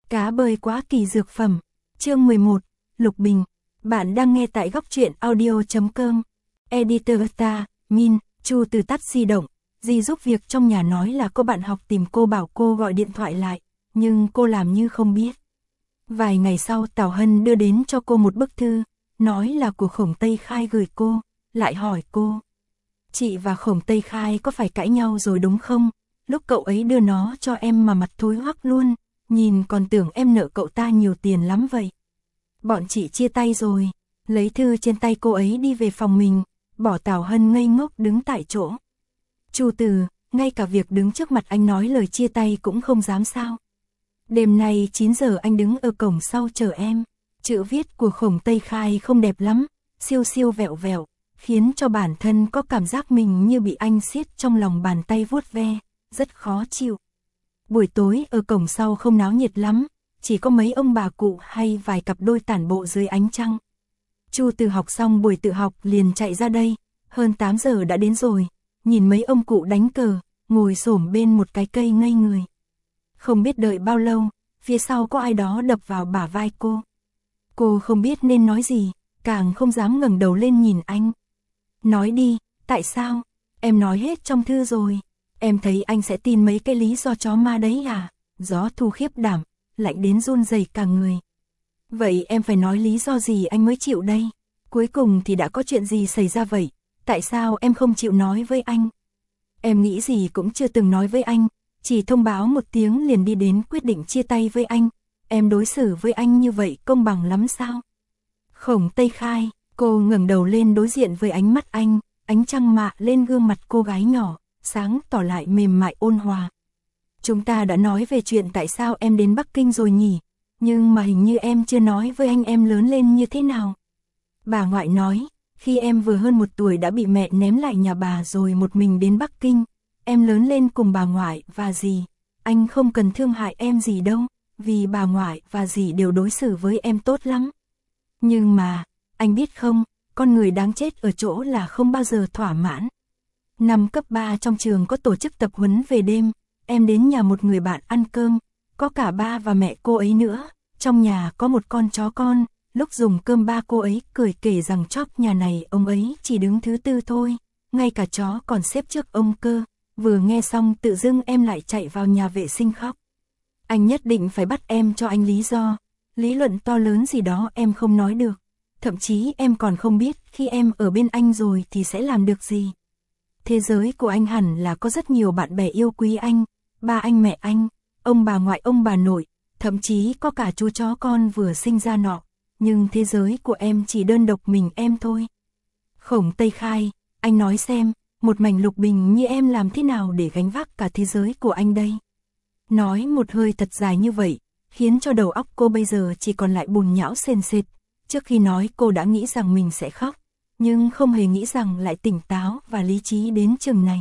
Cá bơi quá kỳ dược phẩm. Chương 11, Lục Bình. Bạn đang nghe tại góc truyện audio.com. Editor ta, Min, Chu từ tắt di động. Dì giúp việc trong nhà nói là cô bạn học tìm cô bảo cô gọi điện thoại lại, nhưng cô làm như không biết. Vài ngày sau Tào Hân đưa đến cho cô một bức thư, nói là của Khổng Tây Khai gửi cô, lại hỏi cô. Chị và Khổng Tây Khai có phải cãi nhau rồi đúng không? Lúc cậu ấy đưa nó cho em mà mặt thối hoắc luôn, nhìn còn tưởng em nợ cậu ta nhiều tiền lắm vậy. Bọn chị chia tay rồi, lấy thư trên tay cô ấy đi về phòng mình, bỏ Tào Hân ngây ngốc đứng tại chỗ. Chu Từ, ngay cả việc đứng trước mặt anh nói lời chia tay cũng không dám sao? Đêm nay 9 giờ anh đứng ở cổng sau chờ em. Chữ viết của Khổng Tây Khai không đẹp lắm, siêu siêu vẹo vẹo, khiến cho bản thân có cảm giác mình như bị anh siết trong lòng bàn tay vuốt ve, rất khó chịu. Buổi tối ở cổng sau không náo nhiệt lắm, chỉ có mấy ông bà cụ hay vài cặp đôi tản bộ dưới ánh trăng. Chu Từ học xong buổi tự học liền chạy ra đây, hơn 8 giờ đã đến rồi, nhìn mấy ông cụ đánh cờ, ngồi xổm bên một cái cây ngây người. Không biết đợi bao lâu, phía sau có ai đó đập vào bả vai cô. Cô không biết nên nói gì, càng không dám ngẩng đầu lên nhìn anh. Nói đi, tại sao? Em nói hết trong thư rồi. Em thấy anh sẽ tin mấy cái lý do chó ma đấy à? Gió thu khiếp đảm, lạnh đến run rẩy cả người. Vậy em phải nói lý do gì anh mới chịu đây? Cuối cùng thì đã có chuyện gì xảy ra vậy? Tại sao em không chịu nói với anh? Em nghĩ gì cũng chưa từng nói với anh, chỉ thông báo một tiếng liền đi đến quyết định chia tay với anh. Em đối xử với anh như vậy công bằng lắm sao? Khổng Tây Khai, cô ngẩng đầu lên đối diện với ánh mắt anh, ánh trăng mạ lên gương mặt cô gái nhỏ, sáng tỏ lại mềm mại ôn hòa. Chúng ta đã nói về chuyện tại sao em đến Bắc Kinh rồi nhỉ, nhưng mà hình như em chưa nói với anh em lớn lên như thế nào. Bà ngoại nói, khi em vừa hơn 1 tuổi đã bị mẹ ném lại nhà bà rồi một mình đến Bắc Kinh, em lớn lên cùng bà ngoại và dì, anh không cần thương hại em gì đâu, vì bà ngoại và dì đều đối xử với em tốt lắm. Nhưng mà, anh biết không, con người đáng chết ở chỗ là không bao giờ thỏa mãn. Năm cấp 3 trong trường có tổ chức tập huấn về đêm, em đến nhà một người bạn ăn cơm, có cả ba và mẹ cô ấy nữa, trong nhà có một con chó con, lúc dùng cơm ba cô ấy cười kể rằng chóp nhà này ông ấy chỉ đứng thứ 4 thôi, ngay cả chó còn xếp trước ông cơ. Vừa nghe xong tự dưng em lại chạy vào nhà vệ sinh khóc. Anh nhất định phải bắt em cho anh lý do, lý luận to lớn gì đó em không nói được, thậm chí em còn không biết khi em ở bên anh rồi thì sẽ làm được gì. Thế giới của anh hẳn là có rất nhiều bạn bè yêu quý anh, ba anh mẹ anh, ông bà ngoại ông bà nội, thậm chí có cả chú chó con vừa sinh ra nọ, nhưng thế giới của em chỉ đơn độc mình em thôi. Khổng Tây Khai, anh nói xem, một mảnh Lục Bình như em làm thế nào để gánh vác cả thế giới của anh đây? Nói một hơi thật dài như vậy, khiến cho đầu óc cô bây giờ chỉ còn lại bùn nhão sền sệt. Trước khi nói cô đã nghĩ rằng mình sẽ khóc, nhưng không hề nghĩ rằng lại tỉnh táo và lý trí đến chừng này.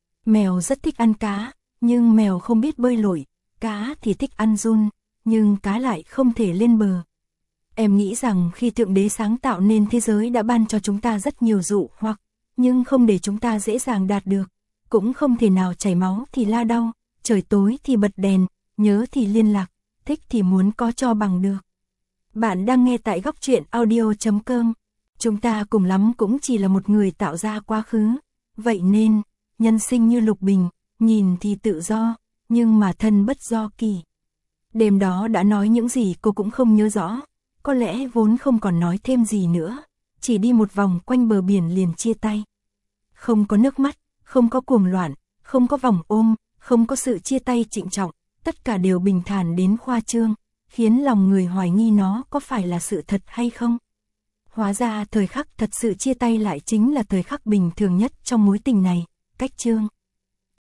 Mèo rất thích ăn cá, nhưng mèo không biết bơi lội, cá thì thích ăn giun, nhưng cá lại không thể lên bờ. Em nghĩ rằng khi Thượng Đế sáng tạo nên thế giới đã ban cho chúng ta rất nhiều dụ hoặc, nhưng không để chúng ta dễ dàng đạt được, cũng không thể nào chảy máu thì la đau, trời tối thì bật đèn, nhớ thì liên lạc, thích thì muốn có cho bằng được. Bạn đang nghe tại góc truyện audio.com. Chúng ta cùng lắm cũng chỉ là một người tạo ra quá khứ, vậy nên, nhân sinh như Lục Bình, nhìn thì tự do, nhưng mà thân bất do kỳ. Đêm đó đã nói những gì cô cũng không nhớ rõ, có lẽ vốn không còn nói thêm gì nữa, chỉ đi một vòng quanh bờ biển liền chia tay. Không có nước mắt, không có cuồng loạn, không có vòng ôm, không có sự chia tay trịnh trọng, tất cả đều bình thản đến khoa trương, khiến lòng người hoài nghi nó có phải là sự thật hay không. Hóa ra thời khắc thật sự chia tay lại chính là thời khắc bình thường nhất trong mối tình này, cách chương.